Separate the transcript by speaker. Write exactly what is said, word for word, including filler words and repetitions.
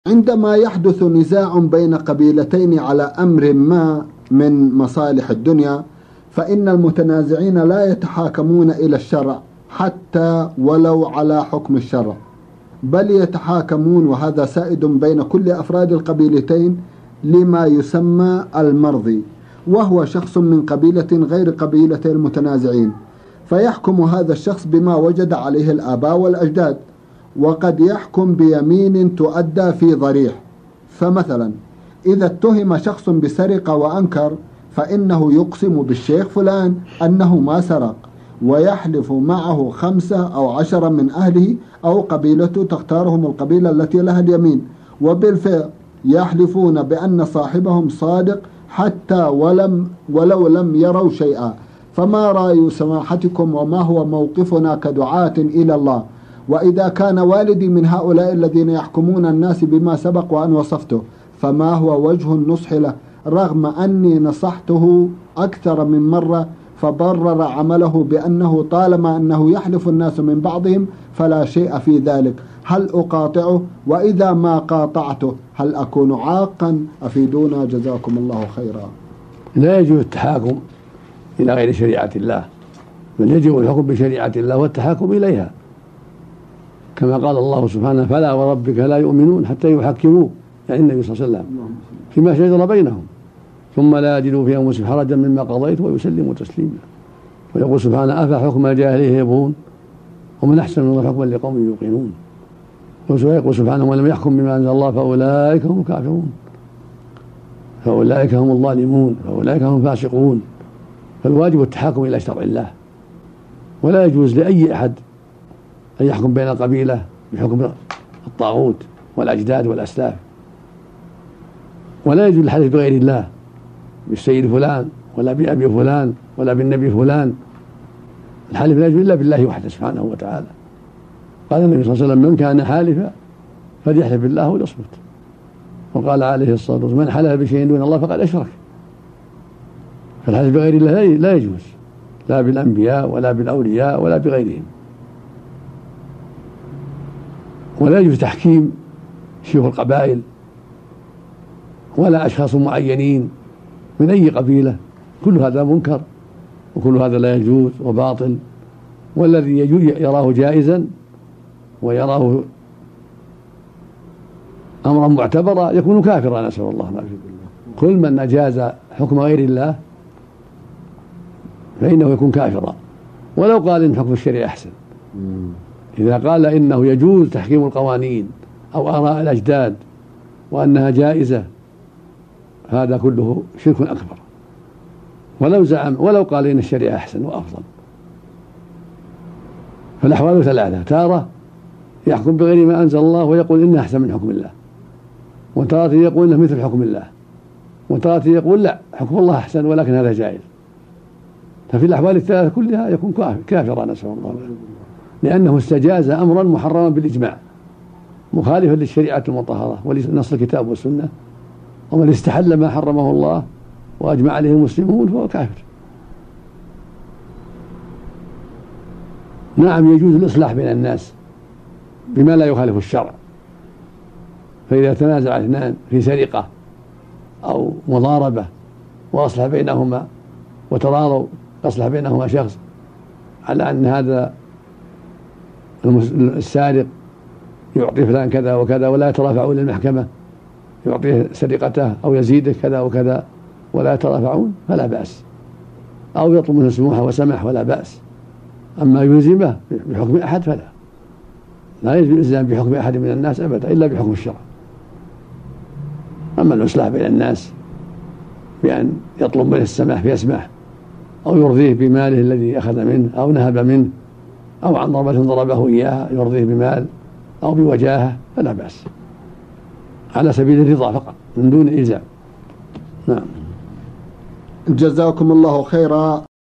Speaker 1: عندما يحدث نزاع بين قبيلتين على أمر ما من مصالح الدنيا، فإن المتنازعين لا يتحاكمون إلى الشرع حتى ولو على حكم الشرع، بل يتحاكمون، وهذا سائد بين كل أفراد القبيلتين، لما يسمى المرضي، وهو شخص من قبيلة غير قبيلة المتنازعين، فيحكم هذا الشخص بما وجد عليه الآباء والأجداد، وقد يحكم بيمين تؤدى في ضريح. فمثلا إذا اتهم شخص بسرقة وأنكر، فإنه يقسم بالشيخ فلان أنه ما سرق، ويحلف معه خمسة أو عشرة من أهله أو قبيلته تختارهم القبيلة التي لها اليمين، وبالفعل يحلفون بأن صاحبهم صادق حتى ولم ولو لم يروا شيئا. فما رأي سماحتكم وما هو موقفنا كدعاة إلى الله؟ وإذا كان والدي من هؤلاء الذين يحكمون الناس بما سبق وأن وصفته، فما هو وجه النصح له، رغم أني نصحته أكثر من مرة فبرر عمله بأنه طالما أنه يحلف الناس من بعضهم فلا شيء في ذلك؟ هل أقاطعه؟ وإذا ما قاطعته هل أكون عاقا؟ أفيدونا جزاكم الله خيرا.
Speaker 2: لا يجوز التحاكم إلى غير شريعة الله، بل يجب الحكم بشريعة الله والتحاكم إليها، كما قال الله سبحانه: فلا وربك لا يؤمنون حتى يحكموك، يعني النبي صلى الله عليه وسلم، فيما شجر بينهم ثم لا يجدوا في أنفسهم حرجا مما قضيت ويسلموا تسليما. ويقول سبحانه: أفحكم الجاهلية يبغون ومن أحسن من الله حكما لقوم يوقنون. ويقول سبحانه: ومن لم يحكم بما أنزل الله فأولئك هم الكافرون، فأولئك هم الظالمون، فأولئك هم الفاسقون. فالواجب التحاكم إلى شرع الله، ولا يجوز لأي أحد أن يحكم بين القبيلة بحكم الطاغوت والأجداد والأسلاف، ولا يجوز الحلف بغير الله، بالسيد فلان ولا بأبي فلان ولا بالنبي فلان. الحلف لا يجوز إلا بالله وحده سبحانه وتعالى. قال النبي صلى الله عليه وسلم: من كان حالفا فليحلف بالله وليصمت. وقال عليه الصلاة والسلام: من حلف بشيء دون الله فقد أشرك. فالحلف بغير الله لا يجوز، لا بالأنبياء ولا بالأولياء ولا بغيرهم. ولا يجوز تحكيم شيوخ القبائل ولا أشخاص معينين من أي قبيلة، كل هذا منكر وكل هذا لا يجوز وباطل. والذي يراه جائزا ويراه أمرا معتبرا يكون كافرا، نسأل الله العافية. كل من أجاز حكم غير الله فإنه يكون كافرا، ولو قال إن حكم الشريعة أحسن. إذا قال إنه يجوز تحكيم القوانين أو آراء الأجداد وأنها جائزة، هذا كله شرك أكبر. ولو زعم ولو قال إن الشريعة أحسن وأفضل. فالأحوال ثلاثة: تارة يحكم بغير ما أنزل الله ويقول إنه أحسن من حكم الله، وتارة يقول إنه مثل حكم الله، وتارة يقول لا حكم الله أحسن ولكن هذا جائز. ففي الأحوال الثلاثة كلها يكون كافرا، نسأل الله، لأنه استجاز أمرا محرما بالإجماع مخالفا للشريعة المطهرة ولنص الكتاب والسنة. ومن استحل ما حرمه الله وأجمع عليه المسلمون فهو كافر. نعم، يجوز الإصلاح بين الناس بما لا يخالف الشرع، فإذا تنازع اثنان في سرقة أو مضاربة وأصلح بينهما وتراضوا، أصلح بينهما شخص على أن هذا السارق يعطي فلان كذا وكذا ولا يترافعون للمحكمة، يعطيه سرقته أو يزيده كذا وكذا ولا يترافعون، فلا بأس، أو يطلب منه سموحة وسمح ولا بأس. أما يلزمه بحكم أحد فلا، لا يجوز الإلزام بحكم أحد من الناس أبدا إلا بحكم الشرع. أما الإصلاح بين الناس بأن يطلب منه السماح فيسمح، أو يرضيه بماله الذي أخذ منه أو نهب منه، أو عن ضربة ضربه إياها يرضيه بمال أو بوجاهة، فلا بأس، على سبيل الرضا فقط من دون إلزام. نعم.
Speaker 1: جزاكم الله خيرا.